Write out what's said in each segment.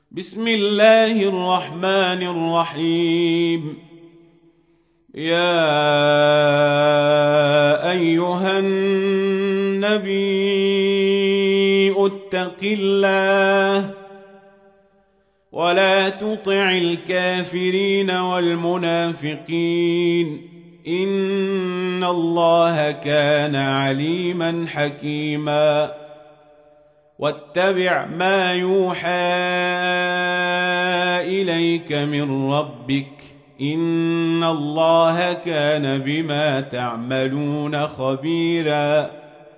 بسم الله الرحمن الرحيم. يا أيها النبي اتق الله ولا تطع الكافرين والمنافقين إن الله كان عليما حكيما. واتبع ما يوحى إليك من ربك إن الله كان بما تعملون خبيرا.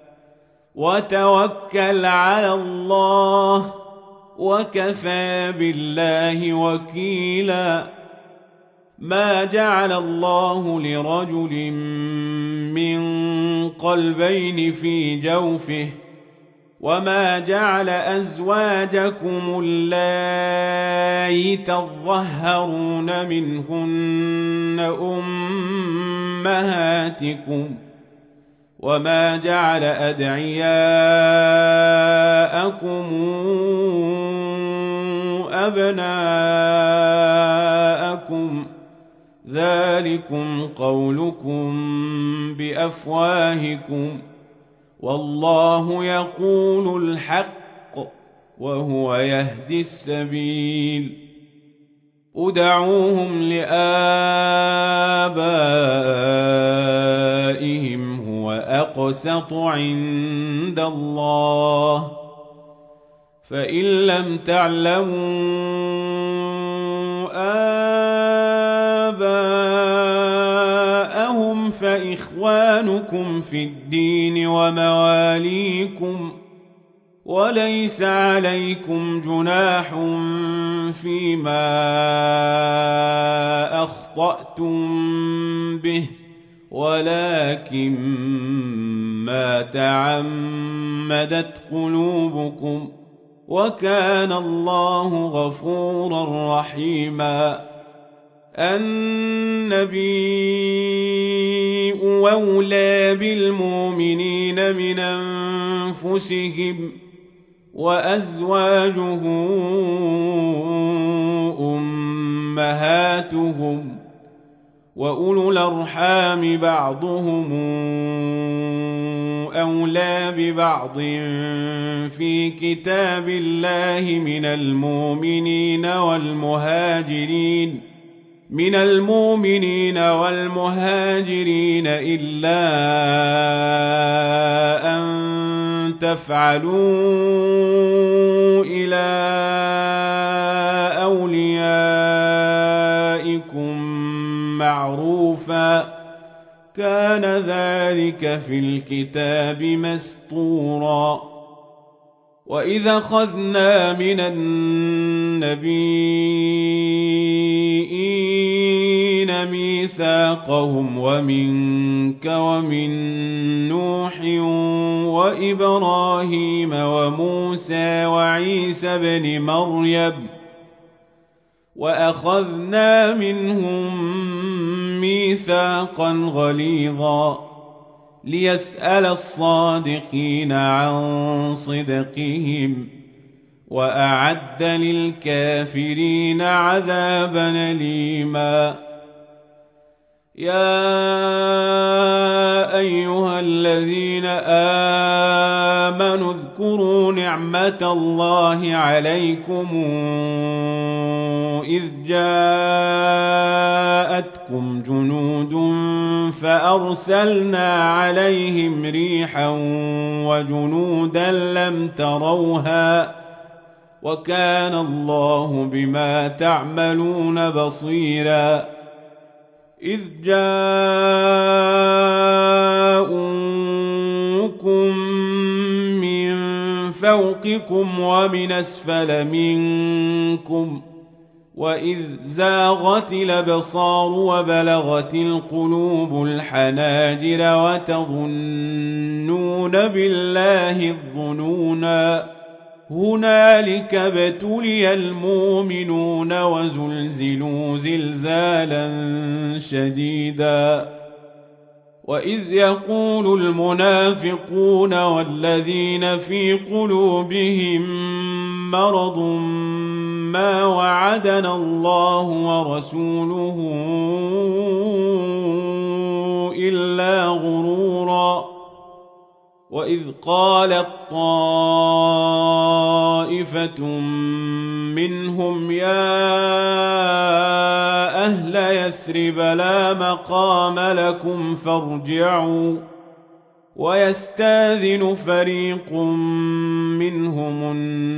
وتوكل على الله وكفى بالله وكيلا. ما جعل الله لرجل من قلبين في جوفه وما جعل أزواجكم اللائي تظهرون منهن أمهاتكم وما جعل أدعياءكم أبناءكم ذلكم قولكم بأفواهكم والله يقول الحق وهو يهدي السبيل. ادعوهم لآبائهم هو أقسط عند الله فإن لم تعلموا آباءهم فإخوانكم في الدين ومواليكم وليس عليكم جناح فيما أخطأتم به ولكن ما تعمدت قلوبكم وكان الله غفورا رحيما. النبي أولى بالمؤمنين من أنفسهم وأزواجه أمهاتهم وأولو الأرحام بعضهم أولى ببعض في كتاب الله من المؤمنين والمهاجرين إلا أن تفعلوا إلى أوليائكم معروفا كان ذلك في الكتاب مسطورا. وإذا أخذنا من النبيين ميثاقهم ومنك ومن نوح وإبراهيم وموسى وعيسى بن مريم وأخذنا منهم ميثاقا غليظا ليسأل الصادقين عن صدقهم وأعد للكافرين عذابا أليما. يا أيها الذين آمنوا اذكروا نعمة الله عليكم إذ جاءتكم جنود فأرسلنا عليهم ريحا وجنودا لم تروها وكان الله بما تعملون بصيرا. إذ جاءوكم من فوقكم ومن أسفل منكم وإذ زاغت الأبصار وبلغت القلوب الحناجر وتظنون بالله الظنونا هنالك ابتلي المؤمنون وزلزلوا زلزالا شديدا. وإذ يقول المنافقون والذين في قلوبهم مرض ما وعدنا الله ورسوله إلا غرورا وإذ قالت طائفة منهم يا أهل يثرب لا مقام لكم فارجعوا ويستاذن فريق منهم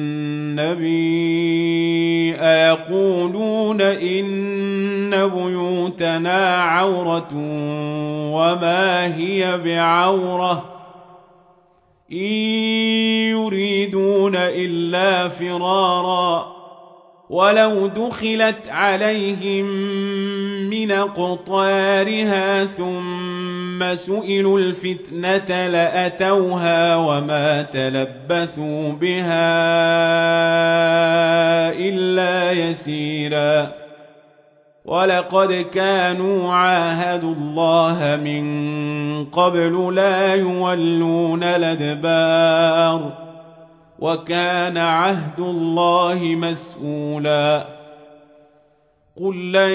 النبي أيقولون إن بيوتنا عورة وما هي بعورة إن يريدون إلا فرارا ولو دخلت عليهم من أقطارها ثم سئلوا الفتنة لأتوها وما تلبثوا بها إلا يسيرا ولقد كانوا عاهدوا الله من قبل لا يولون الأدبار وكان عهد الله مسؤولا قل لن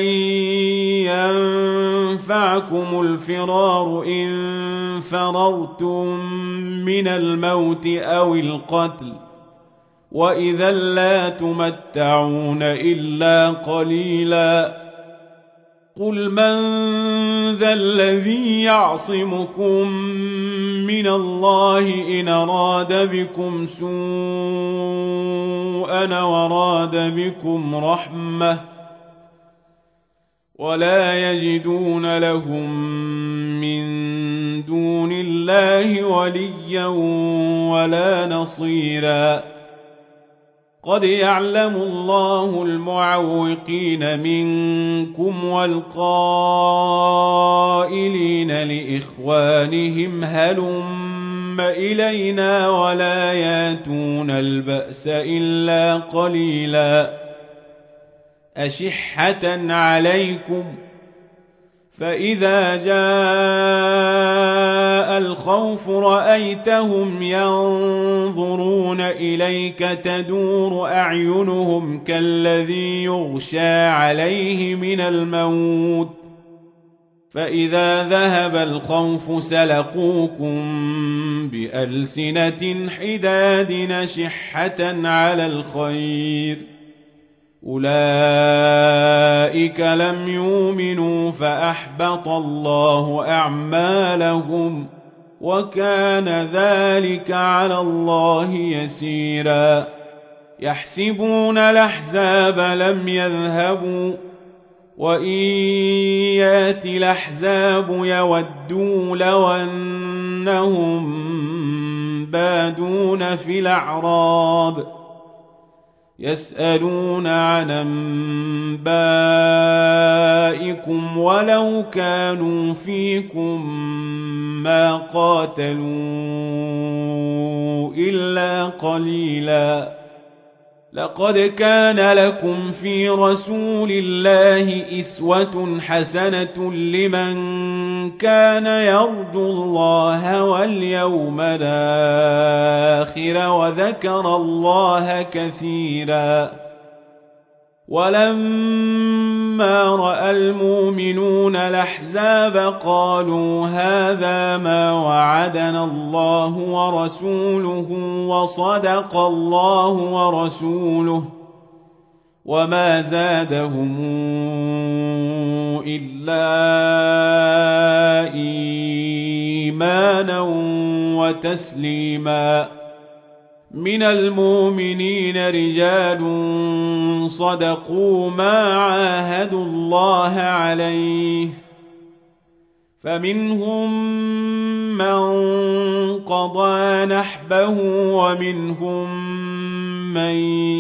ينفعكم الفرار إن فررتم من الموت أو القتل وإذا لا تمتعون إلا قليلا قل من ذا الذي يعصمكم من الله إن أراد بكم سوءا وراد بكم رحمة ولا يجدون لهم من دون الله وليا ولا نصيرا قد يعلم الله المعوقين منكم والقائلين لإخوانهم هلم إلينا ولا ياتون البأس إلا قليلا أشحة عليكم فإذا جاء الخوف رأيتهم ينظرون إليك تدور أعينهم كالذي يغشى عليه من الموت فإذا ذهب الخوف سلقوكم بألسنة حداد نشحة على الخير أولئك لم يؤمنوا فأحبط الله أعمالهم وكان ذلك على الله يسيرا يحسبون الأحزاب لم يذهبوا وإن يأتي الأحزاب يودوا لو أنهم بادون في الأعراب يسألون عن أنبائكم ولو كانوا فيكم ما قاتلوا إلا قليلا لقد كان لكم في رسول الله أسوة حسنة لمن كان يرجو الله واليوم الآخر وذكر الله كثيرا ولما رأى المؤمنون الأحزاب قالوا هذا ما وعدنا الله ورسوله وصدق الله ورسوله وما زادهم إلا إيمانا وتسليما من المؤمنين رجال صدقوا ما عاهدوا الله عليه فمنهم من قضى نحبه ومنهم من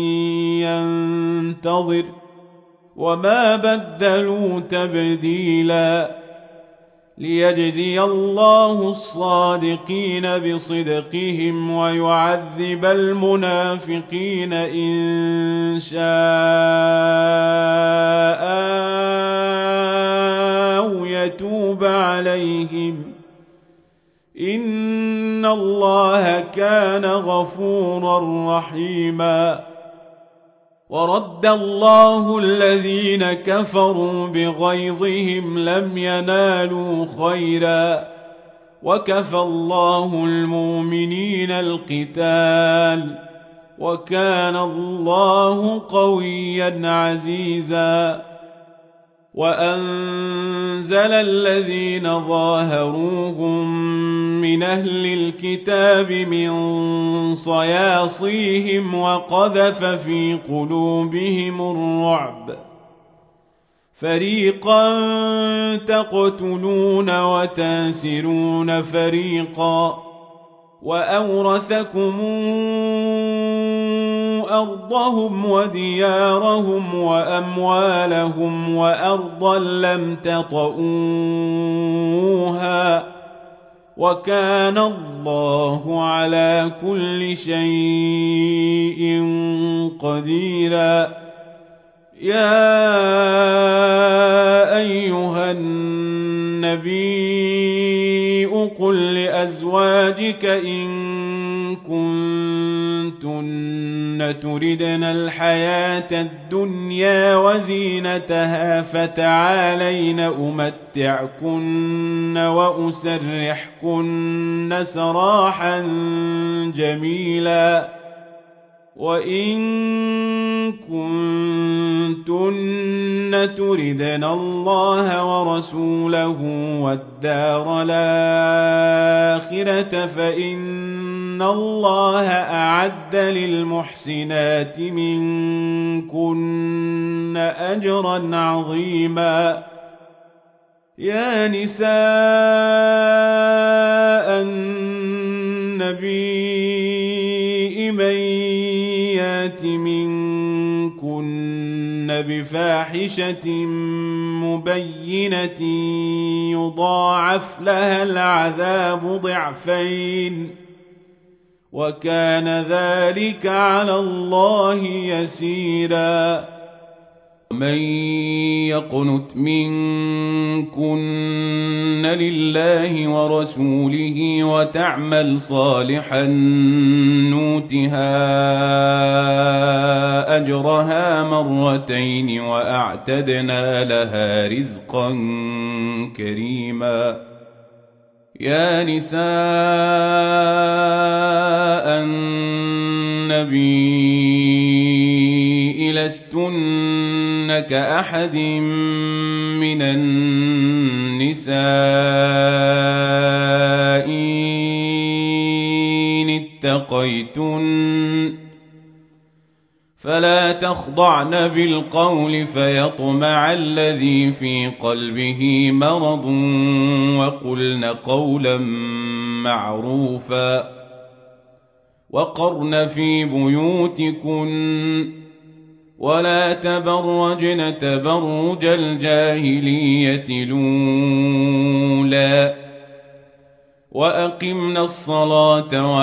ينتظر وما بدلوا تبديلا ليجزي الله الصادقين بصدقهم ويعذب المنافقين إن شاء أو يتوب عليهم إن الله كان غفورا رحيما ورد الله الذين كفروا بغيظهم لم ينالوا خيرا وكفى الله المؤمنين القتال وكان الله قويا عزيزا وأنزل الذين ظاهروهم من أهل الكتاب من صياصيهم وقذف في قلوبهم الرعب فريقا تقتلون وتاسرون فريقا وأورثكم أرضهم وديارهم وأموالهم وأرضا لم تطئوها وكان الله على كل شيء قديرا يا أيها النبي قل لأزواجك إن كنتن تردن الحياة الدنيا وزينتها فتعالين أمتعكن وأسرحكن سراحا جميلا وإن كنتن تردن الله ورسوله والدار الآخرة فإن الله أعد للمحسنات منكن أجرا عظيما يا نساء النبي من يات منكن بفاحشة مبينة يضاعف لها العذاب ضعفين وكان ذلك على الله يسيرا ومن يقنت منكن لله ورسوله وتعمل صالحا نوتها أجرها مرتين وأعتدنا لها رزقا كريما يا نساء النبي لستن كأحد من النساء إن اتقيتن فلا تخضعن بالقول فيطمع الذي في قلبه مرض وقلن قولا معروفا وقرن في بيوتكن ولا تبرجن تبرج الجاهلية الأولى وأقمنا الصلاة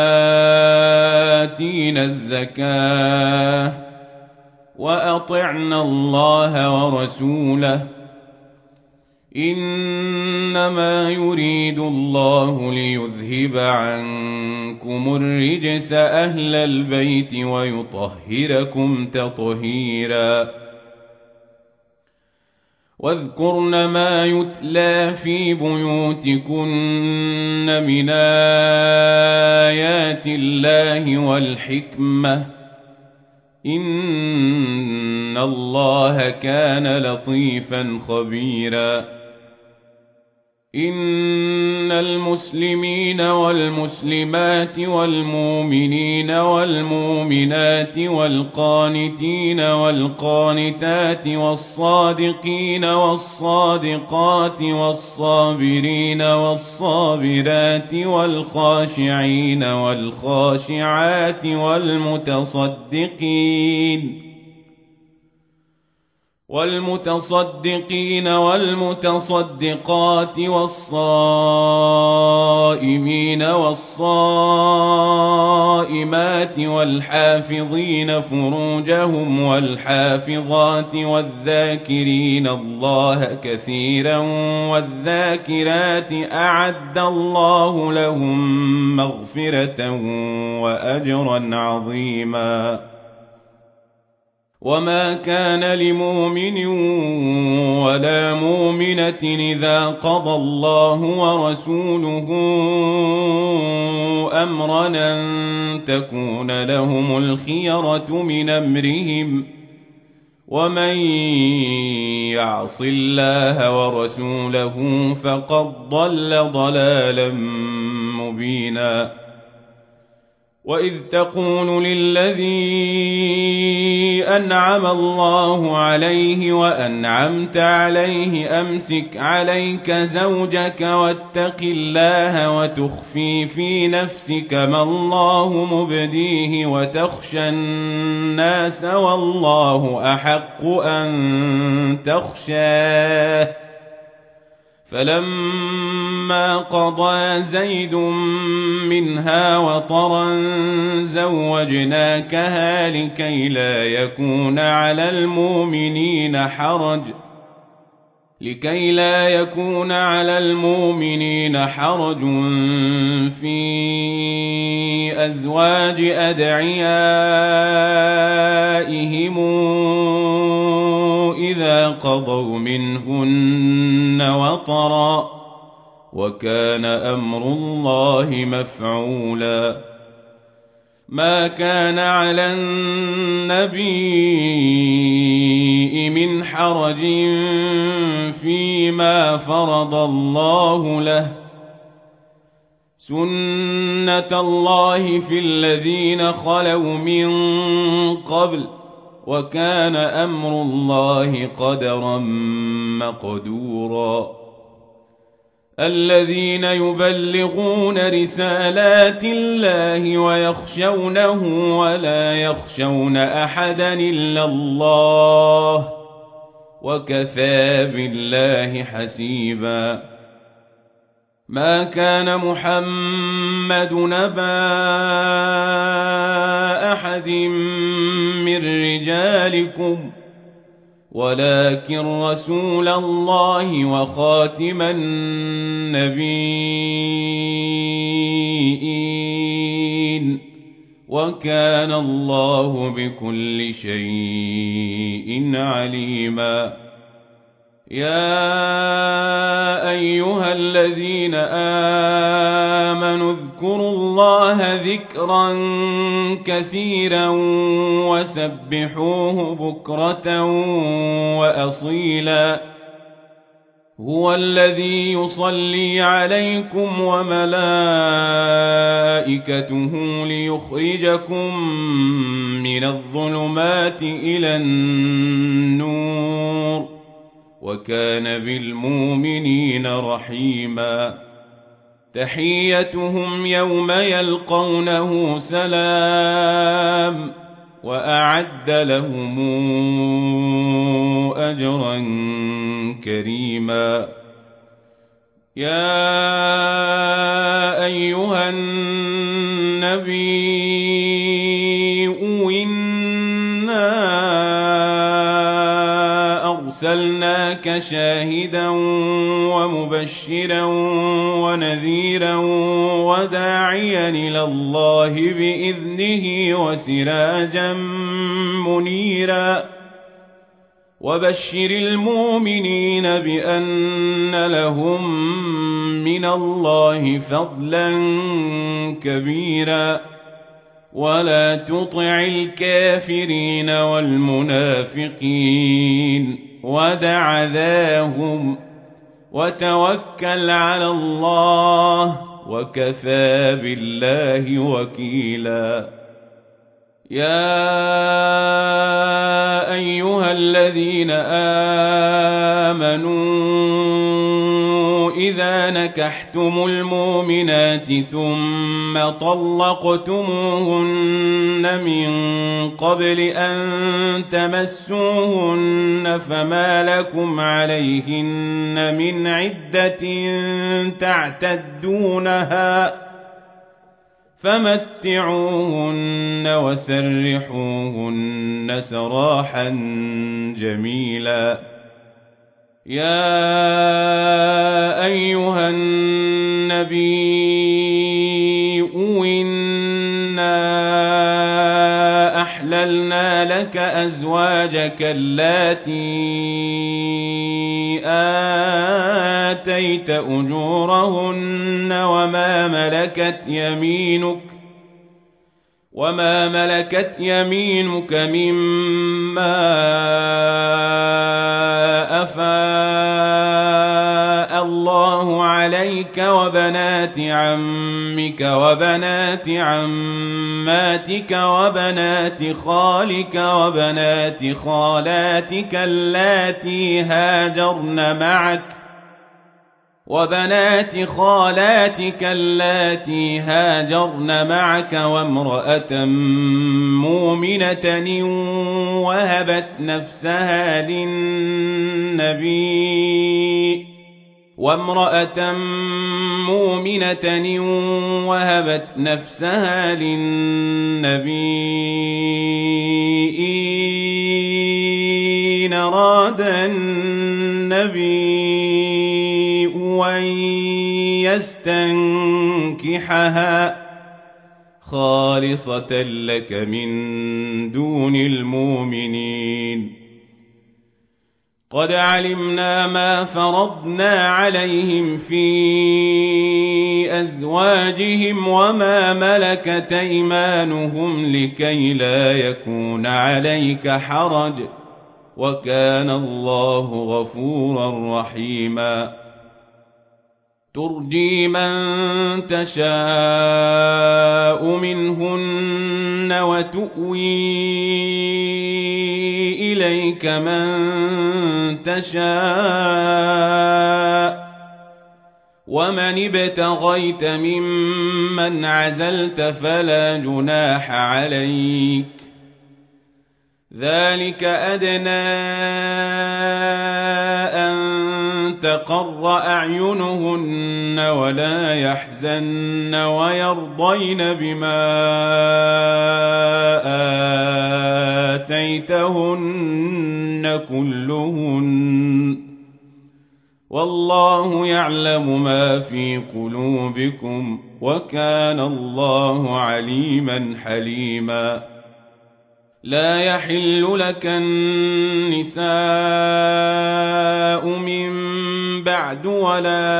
وآتينا الزكاة وأطعنا الله ورسوله إنما يريد الله ليذهب عنكم الرجس أهل البيت ويطهركم تطهيرا واذكرن ما يتلى في بيوتكن من آيات الله والحكمة إن الله كان لطيفا خبيرا إن المسلمين والمسلمات والمؤمنين والمؤمنات والقانتين والقانتات والصادقين والصادقات والصابرين والصابرات والخاشعين والخاشعات والمتصدقين والمتصدقات والصائمين والصائمات والحافظين فروجهم والحافظات والذاكرين الله كثيرا والذاكرات أعد الله لهم مغفرة وأجرا عظيما وما كان لمؤمن ولا مؤمنة إذا قضى الله ورسوله أمرا أن تكون لهم الخيرة من أمرهم ومن يعص الله ورسوله فقد ضل ضلالا مبينا وإذ تقول للذي أنعم الله عليه وأنعمت عليه أمسك عليك زوجك واتق الله وتخفي في نفسك ما الله مبديه وتخشى الناس والله أحق أن تخشاه فلما قضى زيد منها وطرا زوجناكها لكي لا يكون على المؤمنين حرج في أزواج أدعيائهم إذا قضوا منهن وطرا وكان أمر الله مفعولا ما كان على النبي من حرج فيما فرض الله له سنة الله في الذين خلوا من قبل وكان أمر الله قدرا مقدورا الذين يبلغون رسالات الله ويخشونه ولا يخشون أحدا إلا الله وكفى بالله حسيبا ما كان محمد نبا أحد من رجالكم ولكن رسول الله وخاتم النبيين وكان الله بكل شيء عليما يا أيها الذين آمنوا اذكروا الله ذكرا كثيرا وسبحوه بكرة وأصيلا هو الذي يصلي عليكم وملائكته ليخرجكم من الظلمات إلى النور وكان بالمؤمنين رحيما تحيتهم يوم يلقونه سلام وأعد لهم أجرا كريما يا أيها النبي أرسلناك شاهدا ومبشرا ونذيرا وداعيا إلى الله بإذنه وسراجا منيرا وبشر المؤمنين بأن لهم من الله فضلا كبيرا ولا تطع الكافرين والمنافقين ودع ذاهم وتوكل على الله وكفى بالله وكيلا يا أيها الذين آمنوا إذا نكحتم المؤمنات ثم طلقتموهن من قبل أن تمسوهن فما لكم عليهن من عدة تعتدونها فمتعوهن وسرحوهن سراحا جميلا يا أيها النبي إنا أحللنا لك أزواجك اللاتي آتيت أجورهن وما ملكت يمينك مما أفاء الله عليك وبنات عمك وبنات عماتك وبنات خالك وبنات خالاتك اللاتي هاجرن معك وامرأة مؤمنة وهبت نفسها للنبي إن أراد النبي أن يستنكحها خالصة لك من دون المؤمنين. قد علمنا ما فرضنا عليهم في أزواجهم وما ملكت أيمانهم لكي لا يكون عليك حرج وكان الله غفورا رحيما. ترجي من تشاء منهن وتؤوي إليك من تشاء ومن ابتغيت ممن عزلت فلا جناح عليك ذلك أدنى أن تقر أعينهن ولا يحزن ويرضين بما آتيتهن كلهن والله يعلم ما في قلوبكم وكان الله عليما حليما. لا يحل لك النساء من بعد ولا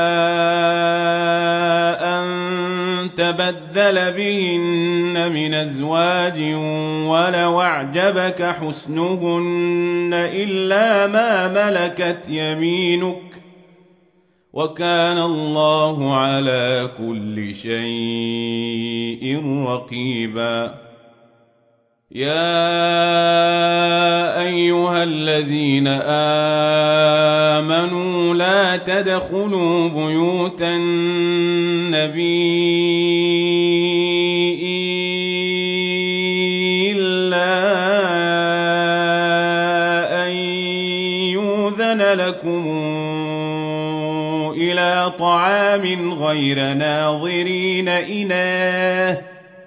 أن تبدل بهن من أزواج ولو أعجبك حسنهن إلا ما ملكت يمينك وكان الله على كل شيء رقيبا. يا أيها الذين آمنوا لا تدخلوا بيوت النبي إلا أن يؤذن لكم إلى طعام غير ناظرين إناه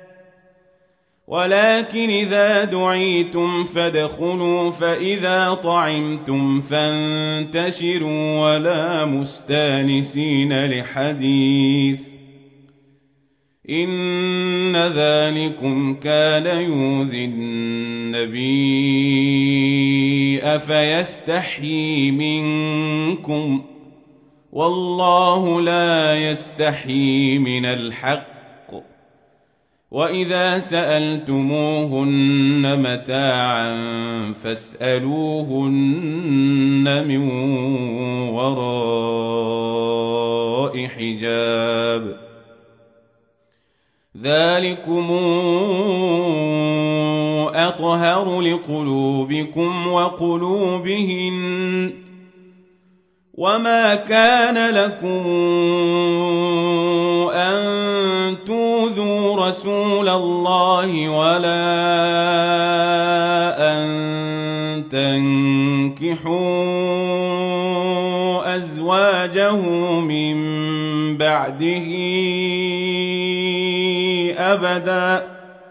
ولكن إذا دعيتم فادخلوا فإذا طعمتم فانتشروا ولا مستانسين لحديث إن ذلكم كان يؤذي النبي فيستحيي منكم والله لا يستحيي من الحق وإذا سألتموهن متاعا فاسألوهن من وراء حجاب ذلكم أطهر لقلوبكم وقلوبهن وما كان لكم أن تؤذوا رسول الله ولا أن تنكحوا أزواجه من بعده أبدا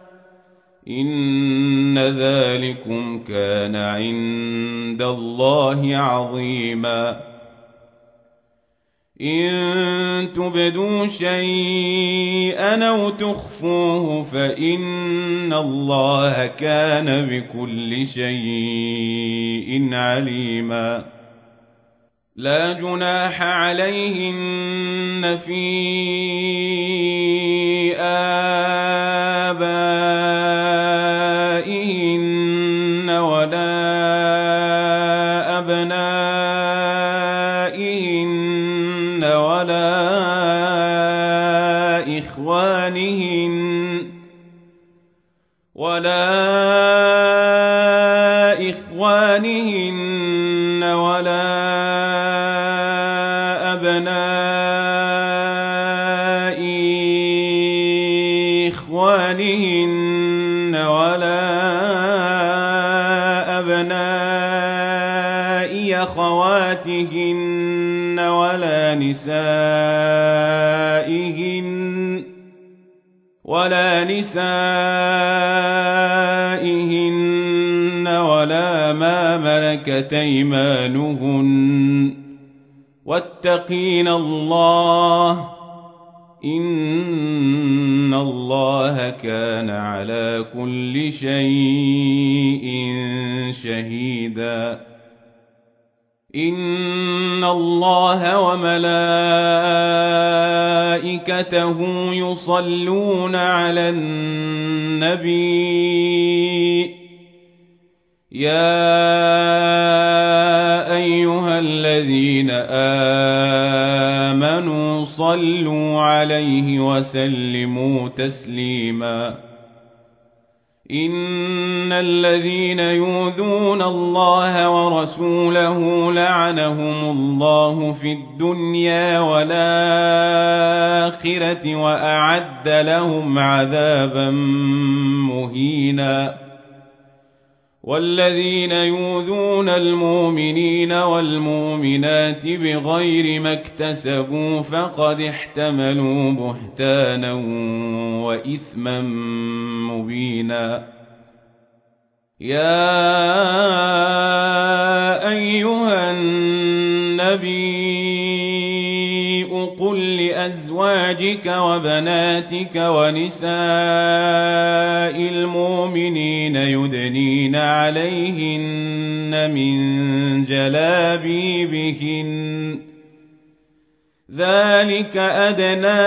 إن ذلكم كان عند الله عظيما. إن تبدوا شيئا أو تخفوه فإن الله كان بكل شيء عليما لا جناح عليهن في آبائهن ولا أبنائهن ولا إخوانهن ولا أبناء إخوانهن ولا أبناء أخواتهن ولا نسائهن ولا ما ملكت أيمانهن واتقين الله إن الله كان على كل شيء شهيدا إن الله وملائكته يصلون على النبي يا أيها الذين آمنوا صلوا عليه وسلموا تسليما إن الذين يؤذون الله ورسوله لعنهم الله في الدنيا والآخرة وأعد لهم عذابا مهينا والذين يؤذون المؤمنين والمؤمنات بغير ما اكتسبوا فقد احتملوا بهتانا وإثما مبينا يا أيها النبي قل لأزواجك وبناتك ونساء المؤمنين يدنين عليهن من جلابيبهن ذلك أدنى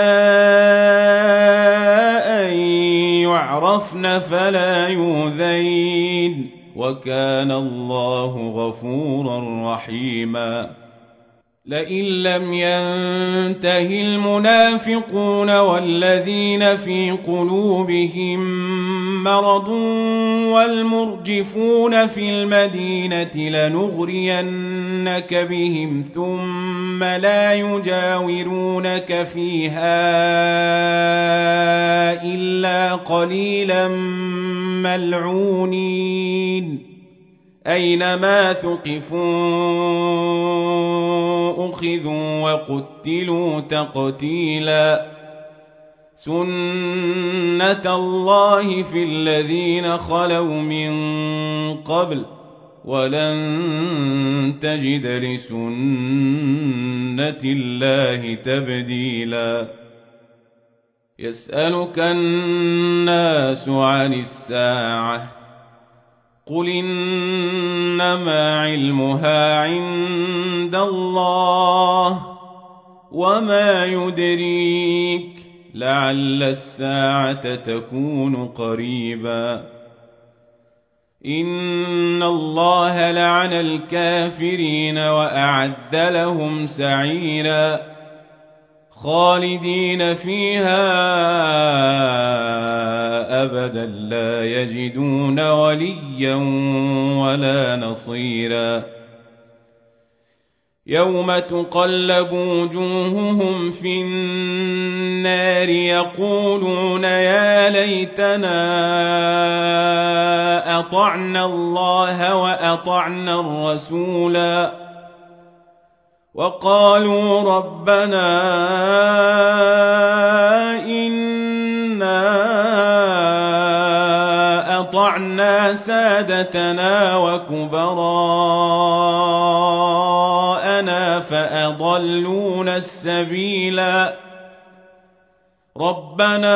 أن يعرفن فلا يؤذين وكان الله غفورا رحيما لئن لم ينته المنافقون والذين في قلوبهم مرض والمرجفون في المدينة لنغرينك بهم ثم لا يجاورونك فيها إلا قليلا ملعونين أينما ثقفوا أخذوا وقتلوا تقتيلا سنة الله في الذين خلوا من قبل ولن تجد لسنة الله تبديلا يسألك الناس عن الساعة قل إنما علمها عند الله وما يدريك لعل الساعة تكون قريبا إن الله لعن الكافرين وأعد لهم سعيرا خالدين فيها أبدا لا يجدون وليا ولا نصيرا يوم تقلب وجوههم في النار يقولون يا ليتنا أطعنا الله وأطعنا الرسولا وقالوا ربنا إنا أطعنا سادتنا وكبراءنا فأضلونا السبيلا ربنا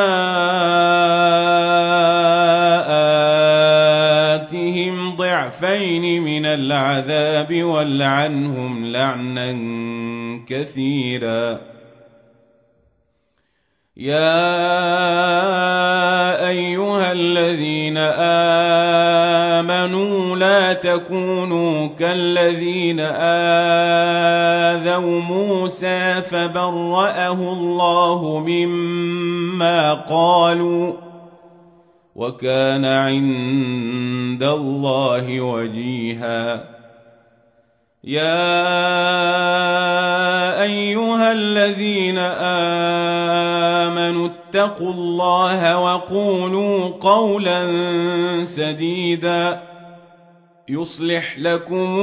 آتهم ضعفين من العذاب والعنهم لعنا كثيرا يا أيها الذين آمنوا لا تكونوا كالذين آذوا موسى فبرأه الله مما قالوا وكان عند الله وجيها يا أيها الذين آمنوا اتقوا الله وقولوا قولا سديدا يصلح لكم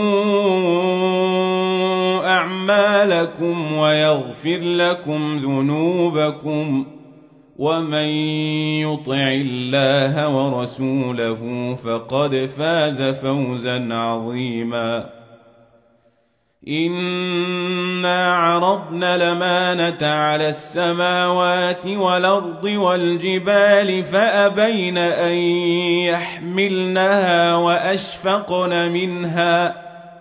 أعمالكم ويغفر لكم ذنوبكم ومن يطع الله ورسوله فقد فاز فوزا عظيما إنا عرضنا الأمانة على السماوات والأرض والجبال فأبين أن يحملنها وأشفقن منها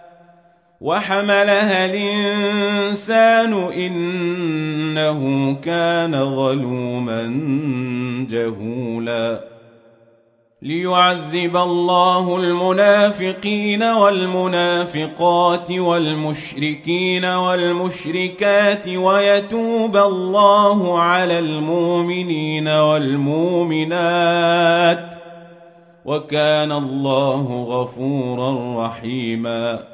وحملها الإنسان إنه كان ظلوما جهولا ليعذب الله المنافقين والمنافقات والمشركين والمشركات ويتوب الله على المؤمنين والمؤمنات وكان الله غفورا رحيما